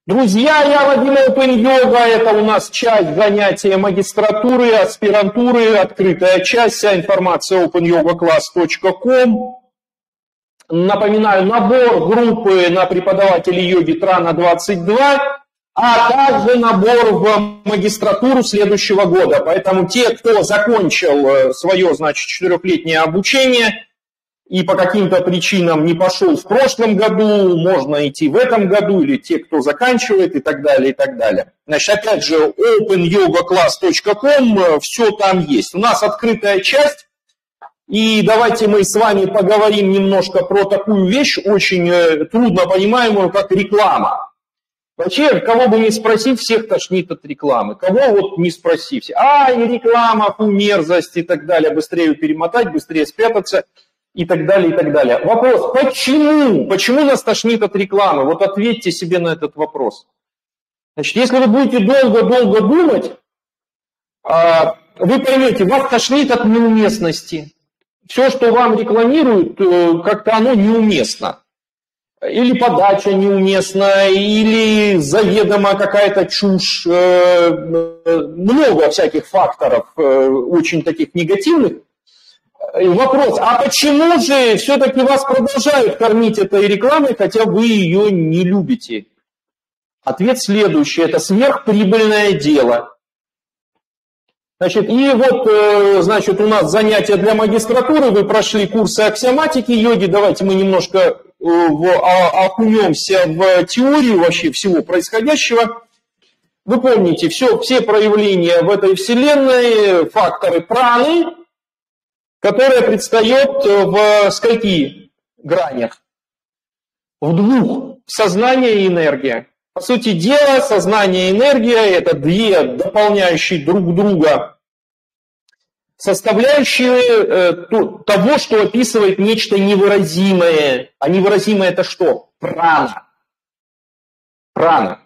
Друзья, я Вадим Open Yoga, это у нас часть занятия магистратуры, аспирантуры, открытая часть, вся информация opanyogaclass.com. Напоминаю, набор группы на преподавателей йоги Трана 22, а также набор в магистратуру следующего года. Поэтому те, кто закончил свое, 4-летнее обучение, и по каким-то причинам не пошел в прошлом году, можно идти в этом году, или те, кто заканчивает, и так далее, и так далее. Значит, опять же, opanyogaclass.com, все там есть. У нас открытая часть, и давайте мы с вами поговорим немножко про такую вещь, очень трудно понимаемую, как реклама. Вообще, кого бы ни спросить, всех тошнит от рекламы. Кого вот не спроси, все, и реклама, мерзость, и так далее, быстрее перемотать, быстрее спрятаться. И так далее, и так далее. Вопрос, почему? Почему нас тошнит от рекламы? Вот ответьте себе на этот вопрос. Значит, если вы будете долго-долго думать, вы поймете, вас тошнит от неуместности. Все, что вам рекламируют, как-то оно неуместно. Или подача неуместна, или заведомо какая-то чушь. Много всяких факторов, очень таких негативных. Вопрос, а почему же все-таки вас продолжают кормить этой рекламой, хотя вы ее не любите? Ответ следующий, это сверхприбыльное дело. Значит, и вот, у нас занятия для магистратуры, вы прошли курсы аксиоматики йоги, давайте мы немножко окунемся в теорию вообще всего происходящего. Вы помните, все проявления в этой вселенной, факторы праны, которая предстает в скольки гранях? В двух. Сознание и энергия. По сути дела, сознание и энергия – это две дополняющие друг друга составляющие того, что описывает нечто невыразимое. А невыразимое – это что? Прана. Прана.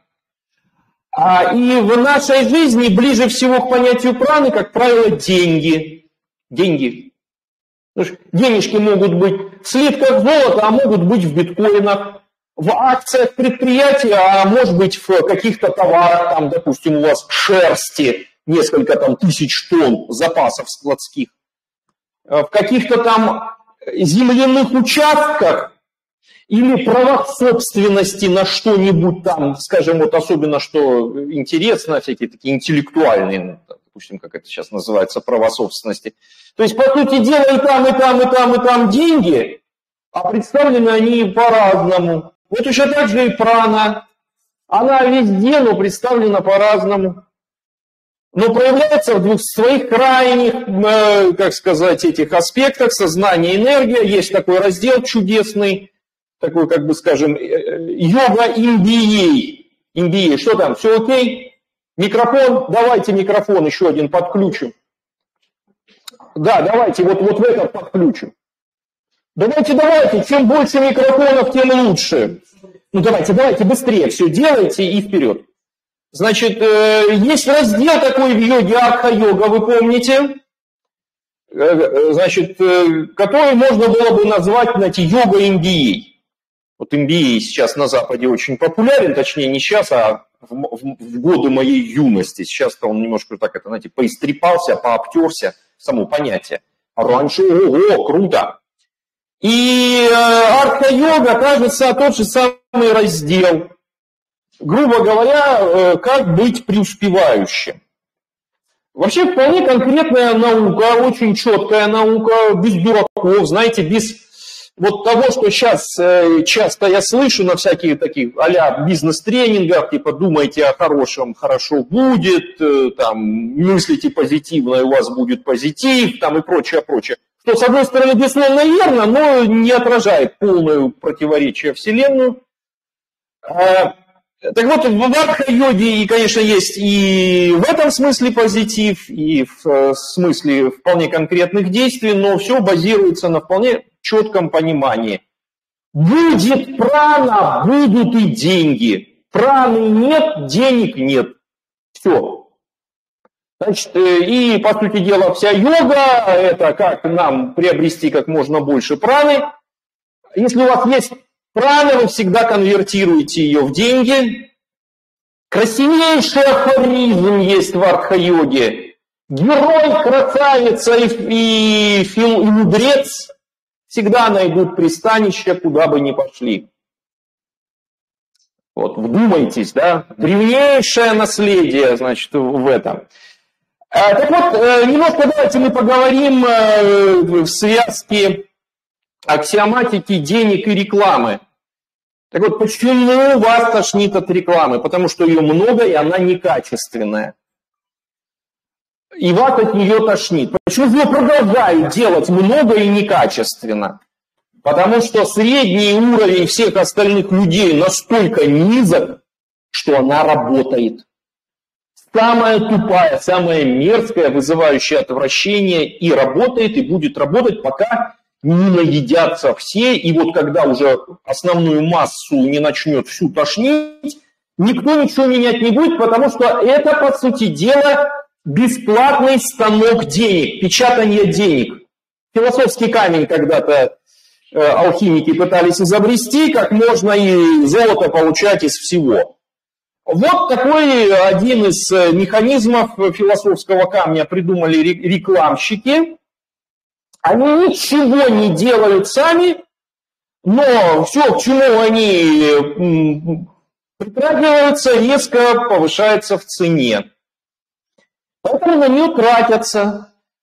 И в нашей жизни ближе всего к понятию праны, как правило, деньги. Деньги. Денежки могут быть в слитках золота, а могут быть в биткоинах, в акциях предприятия, а может быть в каких-то товарах, там, допустим, у вас шерсти, несколько тысяч тонн запасов складских, в каких-то там земляных участках или правах собственности на что-нибудь там, скажем, вот особенно что интересно, всякие такие интеллектуальные, допустим, как это сейчас называется, права собственности. То есть, по сути дела, и там деньги, а представлены они по-разному. Вот еще так же и прана. Она везде, но представлена по-разному. Но проявляется в двух своих крайних, этих аспектах, сознание, энергия. Есть такой раздел чудесный, такой, йога MBA. MBA, что там, все окей? Микрофон, давайте микрофон еще один подключим. Да, давайте вот в этот подключим. Давайте, чем больше микрофонов, тем лучше. Давайте быстрее все делайте и вперед. Значит, есть раздел такой в йоге, арха-йога, вы помните? Значит, который можно было бы назвать, йога MBA. Вот MBA сейчас на Западе очень популярен, точнее не сейчас, а в годы моей юности. Сейчас-то он немножко поистрепался, пообтерся, само понятие. А раньше, ого, круто. И арха-йога, кажется, тот же самый раздел. Грубо говоря, как быть преуспевающим. Вообще вполне конкретная наука, очень четкая наука, без дураков, знаете, без вот того, что сейчас часто я слышу на всяких таких а-ля бизнес-тренингах, типа думайте о хорошем, хорошо будет, там, мыслите позитивно, и у вас будет позитив, там, и прочее. Что, с одной стороны, безусловно, верно, но не отражает полное противоречие Вселенную. Так вот, в арха-йоге, и, конечно, есть и в этом смысле позитив, и в смысле вполне конкретных действий, но все базируется на вполне четком понимании. Будет прана, будут и деньги. Праны нет, денег нет. Все. Значит, и, по сути дела, вся йога – это как нам приобрести как можно больше праны. Если у вас есть прана, вы всегда конвертируете ее в деньги. Красивейший афоризм есть в артха-йоге. Герой, красавица и мудрец всегда найдут пристанище, куда бы ни пошли. Вот, вдумайтесь, да, древнейшее наследие, значит, в этом. Так вот, немножко давайте мы поговорим в связке аксиоматики денег и рекламы. Так вот, почему вас тошнит от рекламы? Потому что ее много, и она некачественная. И вас от нее тошнит. Почему ее продолжают делать много и некачественно? Потому что средний уровень всех остальных людей настолько низок, что она работает. Самая тупая, самая мерзкая, вызывающая отвращение и работает, и будет работать, пока не наедятся все. И вот когда уже основную массу не начнет всю тошнить, никто ничего менять не будет, потому что это, по сути дела, бесплатный станок денег, печатание денег. Философский камень когда-то алхимики пытались изобрести, как можно и золото получать из всего. Вот такой один из механизмов философского камня придумали рекламщики. Они ничего не делают сами, но все, к чему они притрагиваются, резко повышается в цене. Поэтому на нее тратятся.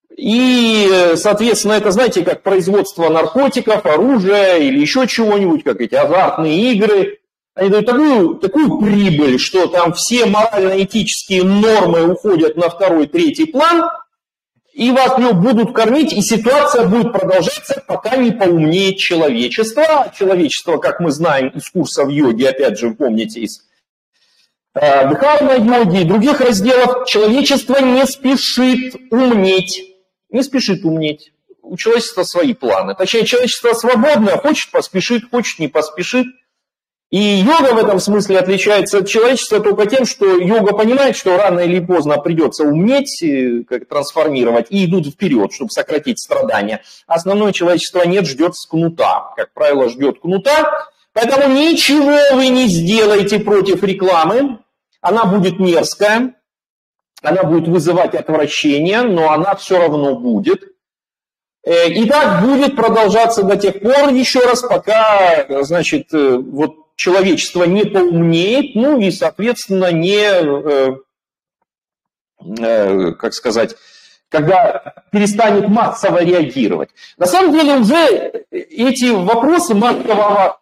И, соответственно, это, знаете, как производство наркотиков, оружия или еще чего-нибудь, как эти азартные игры. Они дают такую прибыль, что там все морально-этические нормы уходят на второй, третий план, и вас будут кормить, и ситуация будет продолжаться, пока не поумнеет человечество. Человечество, как мы знаем из курсов йоги, опять же, помните, из дыхальной йоги и других разделов, человечество не спешит умнеть. Не спешит умнеть. У человечества свои планы. Точнее, человечество свободное, хочет поспешит, хочет не поспешит. И йога в этом смысле отличается от человечества только тем, что йога понимает, что рано или поздно придется умнеть, как трансформировать, и идут вперед, чтобы сократить страдания. Основное человечество нет, ждет с кнута. Как правило, ждет кнута. Поэтому ничего вы не сделаете против рекламы. Она будет мерзкая. Она будет вызывать отвращение, но она все равно будет. И так будет продолжаться до тех пор, еще раз, пока, значит, вот человечество не поумнеет, ну и, соответственно, не, как сказать, когда перестанет массово реагировать. На самом деле уже эти вопросы массового...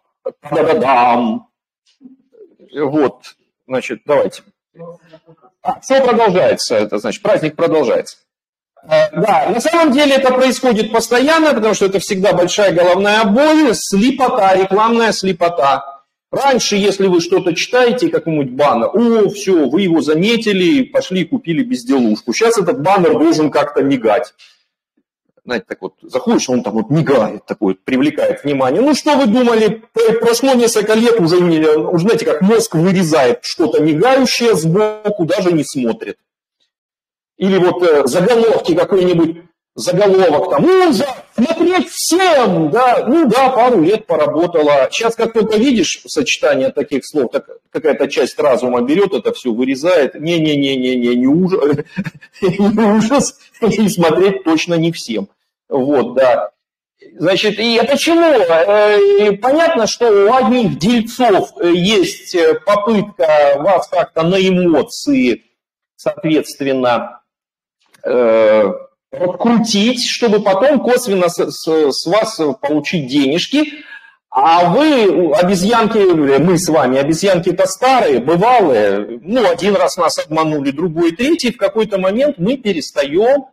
Вот, значит, давайте. Все продолжается, это значит, праздник продолжается. Да, на самом деле это происходит постоянно, потому что это всегда большая головная боль, слепота, рекламная слепота. Раньше, если вы что-то читаете, какой-нибудь баннер, о, все, вы его заметили, пошли и купили безделушку. Сейчас этот баннер должен как-то мигать. Знаете, так вот, заходишь, он там вот мигает, такой, привлекает внимание. Ну, что вы думали, прошло несколько лет, уже знаете, как мозг вырезает что-то мигающее сбоку, даже не смотрит. Или вот заголовки, какой-нибудь заголовок там, нужно смотреть всем, да, ну да, пару лет поработала. Сейчас, как только видишь сочетание таких слов, так какая-то часть разума берет это все, вырезает, не ужас, и смотреть точно не всем. Вот, да. Значит, и почему? Понятно, что у одних дельцов есть попытка вас как-то на эмоции, соответственно, подкрутить, чтобы потом косвенно с вас получить денежки. А вы, обезьянки, мы с вами, обезьянки-то старые, бывалые, ну, один раз нас обманули, другой, третий, в какой-то момент мы перестаем,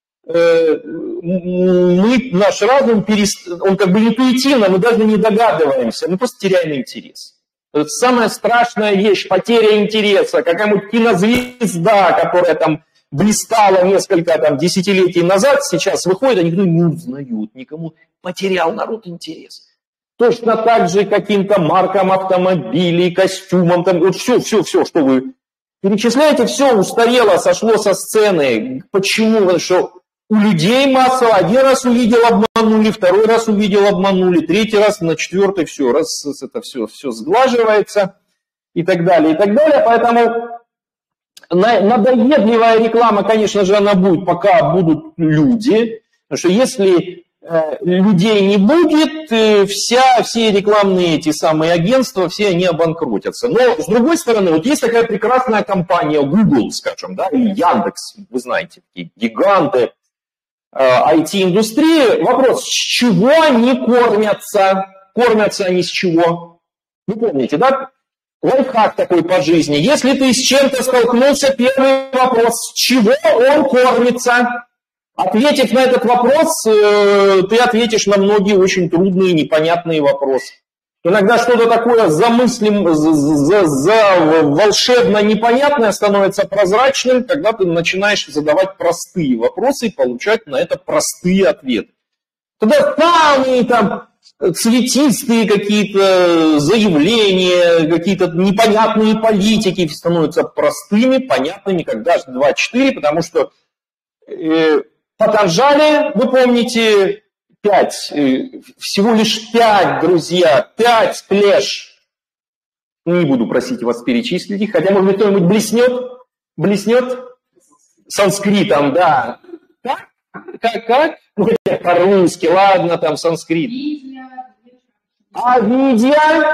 наш разум, он как бы интуитивно, мы даже не догадываемся, мы просто теряем интерес. Это самая страшная вещь, потеря интереса, какая-нибудь кинозвезда, которая там блистала несколько там десятилетий назад, сейчас выходит, а никто не узнает, никому потерял народ интерес. Точно так же каким-то маркам автомобилей, костюмам, там, вот все, что вы перечисляете, все устарело, сошло со сцены. Почему? Потому что у людей массово, один раз увидел, обманули, второй раз увидел, обманули, третий раз, на четвертый все, раз это все сглаживается. и так далее, и так далее. Поэтому надоедливая реклама, конечно же, она будет, пока будут люди. Потому что если людей не будет, все рекламные эти самые агентства, все они обанкротятся. Но, с другой стороны, вот есть такая прекрасная компания Google, скажем, да, или Яндекс, вы знаете, такие гиганты IT-индустрии. Вопрос, с чего они кормятся? Кормятся они с чего? Вы помните, да? Лайфхак такой по жизни. Если ты с чем-то столкнулся, первый вопрос, с чего он кормится? Ответив на этот вопрос, ты ответишь на многие очень трудные, непонятные вопросы. Иногда что-то такое волшебно непонятное становится прозрачным, когда ты начинаешь задавать простые вопросы и получать на это простые ответы. Тогда самые там цветистые какие-то заявления, какие-то непонятные политики становятся простыми, понятными, как даже 2-4, потому что Патанджали, вы помните, 5, всего лишь 5, друзья, 5 клеш. Не буду просить вас перечислить их, хотя, может быть, кто-нибудь блеснет санскритом, да. Как? Ну, хотя по-русски, ладно, там санскрит. Авидья,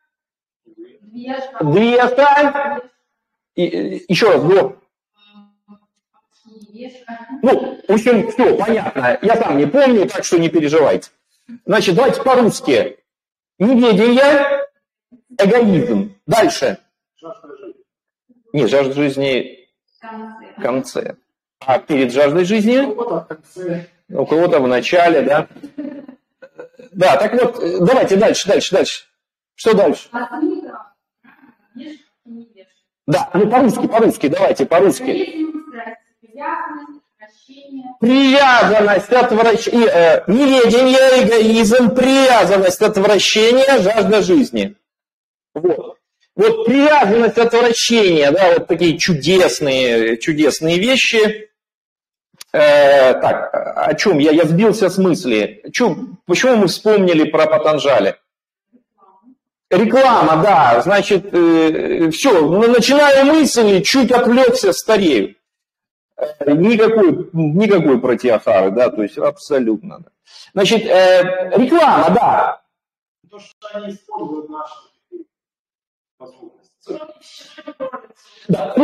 Двеша, еще раз, го. Ну, в общем, все, понятно. Я сам не помню, так что не переживайте. Значит, давайте по-русски. Неведение, эгоизм. Дальше. Не, жажда жизни в конце. А перед жаждой жизни? У кого-то в начале, да? Да, так вот, давайте дальше. Что дальше? Да, ну по-русски, давайте, по-русски. Привязанность, отвращение, неведение, эгоизм, привязанность, отвращение, жажда жизни. Вот привязанность, отвращение, да, вот такие чудесные вещи. Так, о чем? Я сбился с мысли. Почему мы вспомнили про Патанджали? Реклама, да, значит, все, начинаю мысли, чуть отвлекся, старею. Никакой протиохары, да, то есть абсолютно. Да. Значит, реклама, да. То, что они используют наши возможности. Да,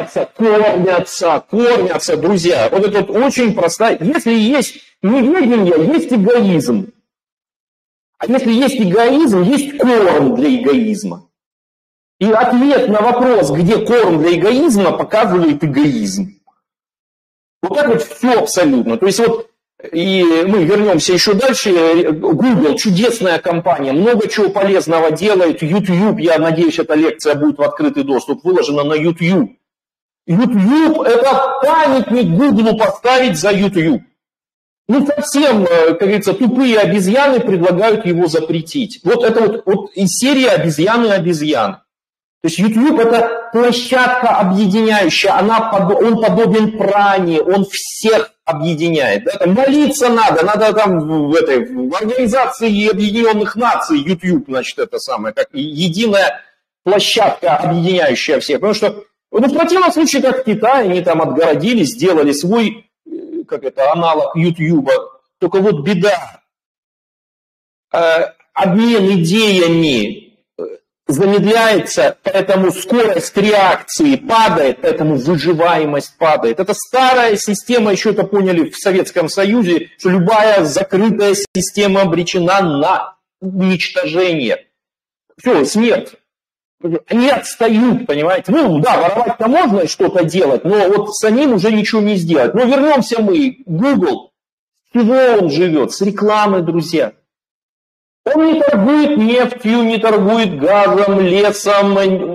кормятся, друзья. Вот это вот очень простая. Если есть неведение, есть эгоизм. А если есть эгоизм, есть корм для эгоизма. И ответ на вопрос, где корм для эгоизма, показывает эгоизм. Вот так вот все абсолютно. То есть вот, и мы вернемся еще дальше. Google, чудесная компания, много чего полезного делает. YouTube, я надеюсь, эта лекция будет в открытый доступ, выложена на YouTube. YouTube – это памятник Google поставить за YouTube. Ну, совсем, как говорится, тупые обезьяны предлагают его запретить. Вот это вот из серии «Обезьяны». То есть YouTube – это площадка объединяющая, он подобен пране, он всех объединяет. Да? Молиться надо там в Организации Объединенных Наций, YouTube, значит, это самое, как единая площадка, объединяющая всех. Потому что, в противном случае, как в Китае, они там отгородились, сделали свой, аналог YouTube. Только вот беда. Обмен идеями замедляется, поэтому скорость реакции падает, поэтому выживаемость падает. Это старая система, еще это поняли в Советском Союзе, что любая закрытая система обречена на уничтожение. Все, смерть. Они отстают, понимаете. Ну да, воровать-то можно что-то делать, но вот самим уже ничего не сделать. Но вернемся мы, Google, с чего он живет? С рекламы, друзья. Он не торгует нефтью, не торгует газом, лесом,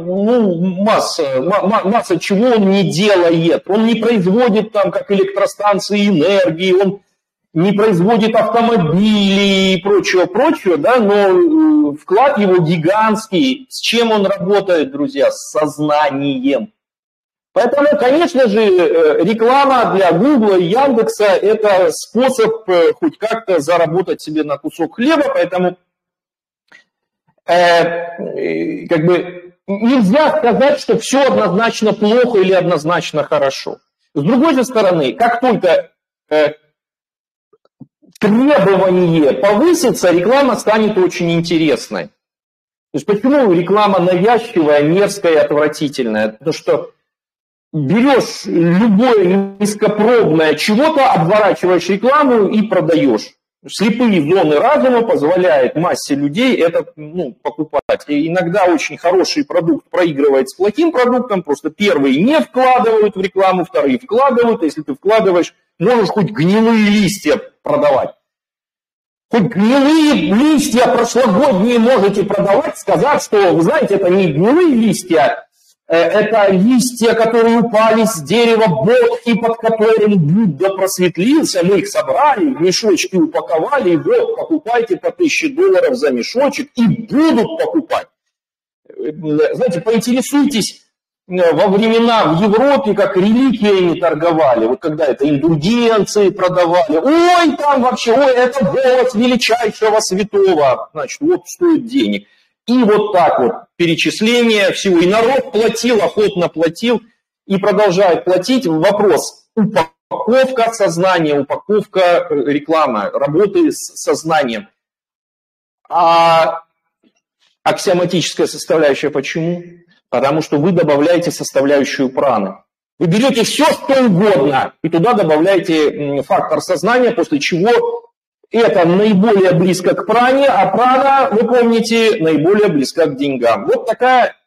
масса чего он не делает. Он не производит там, как электростанции, энергии, он не производит автомобили и прочего, да, но вклад его гигантский. С чем он работает, друзья? С сознанием. Поэтому, конечно же, реклама для Гугла и Яндекса – это способ хоть как-то заработать себе на кусок хлеба, поэтому нельзя сказать, что все однозначно плохо или однозначно хорошо. С другой же стороны, как только требование повысится, реклама станет очень интересной. То есть почему реклама навязчивая, мерзкая, отвратительная? Потому что берешь любое низкопробное чего-то, обворачиваешь рекламу и продаешь. Слепые зоны разума позволяют массе людей это покупать. И иногда очень хороший продукт проигрывает с плохим продуктом, просто первые не вкладывают в рекламу, вторые вкладывают. Если ты вкладываешь, можешь хоть гнилые листья продавать. Хоть гнилые листья прошлогодние можете продавать, сказать, что, вы знаете, это не гнилые листья, это листья, которые упали с дерева бодхи, под которым Будда просветлился, мы их собрали, в мешочки упаковали, и вот, покупайте по $1000 за мешочек, и будут покупать. Знаете, поинтересуйтесь, во времена в Европе, как религиями торговали, вот когда это индульгенции продавали, ой, там вообще, ой, это голос величайшего святого, значит, вот стоит денег. И вот так вот перечисление всего. И народ платил, охотно платил и продолжает платить. Вопрос: упаковка сознания, упаковка рекламы, работы с сознанием. А аксиоматическая составляющая почему? Потому что вы добавляете составляющую праны. Вы берете все, что угодно, и туда добавляете фактор сознания, после чего это наиболее близко к пране, а прана, вы помните, наиболее близка к деньгам. Вот такая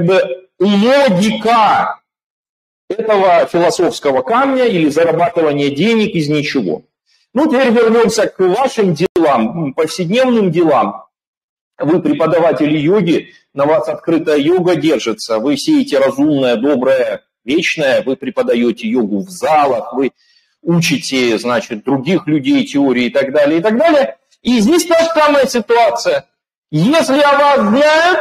логика этого философского камня или зарабатывания денег из ничего. Ну, теперь вернемся к вашим делам, повседневным делам. Вы преподаватели йоги, на вас открытая йога держится, вы сеете разумное, доброе, вечное, вы преподаете йогу в залах, вы учите, значит, других людей теории и так далее, и так далее. И здесь та же самая ситуация. Если о вас знают,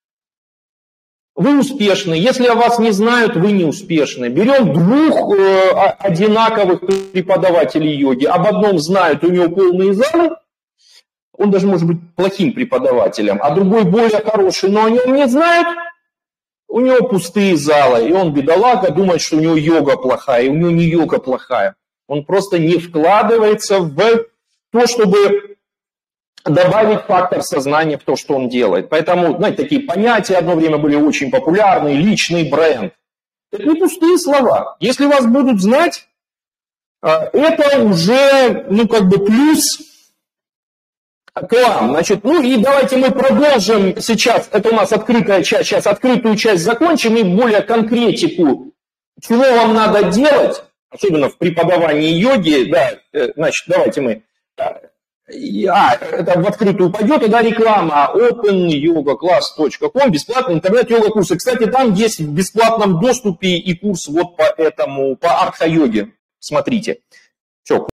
вы успешны. Если о вас не знают, вы не успешны. Берем двух одинаковых преподавателей йоги. Об одном знают, у него полные залы, он даже может быть плохим преподавателем, а другой более хороший, но о нем не знают, у него пустые залы, и он, бедолага, думает, что у него йога плохая, и у него не йога плохая. Он просто не вкладывается в то, чтобы добавить фактор сознания в то, что он делает. Поэтому, знаете, такие понятия одно время были очень популярны, личный бренд. Это не пустые слова. Если вас будут знать, это уже, плюс к вам. Значит, и давайте мы продолжим сейчас, это у нас открытая часть, сейчас открытую часть закончим и более конкретику, чего вам надо делать, особенно в преподавании йоги, да, значит, давайте мы, это в открытую пойдет, и да, реклама, opanyogaclass.com, бесплатный интернет-йога-курсы. Кстати, там есть в бесплатном доступе и курс вот по арха-йоге, смотрите. Все.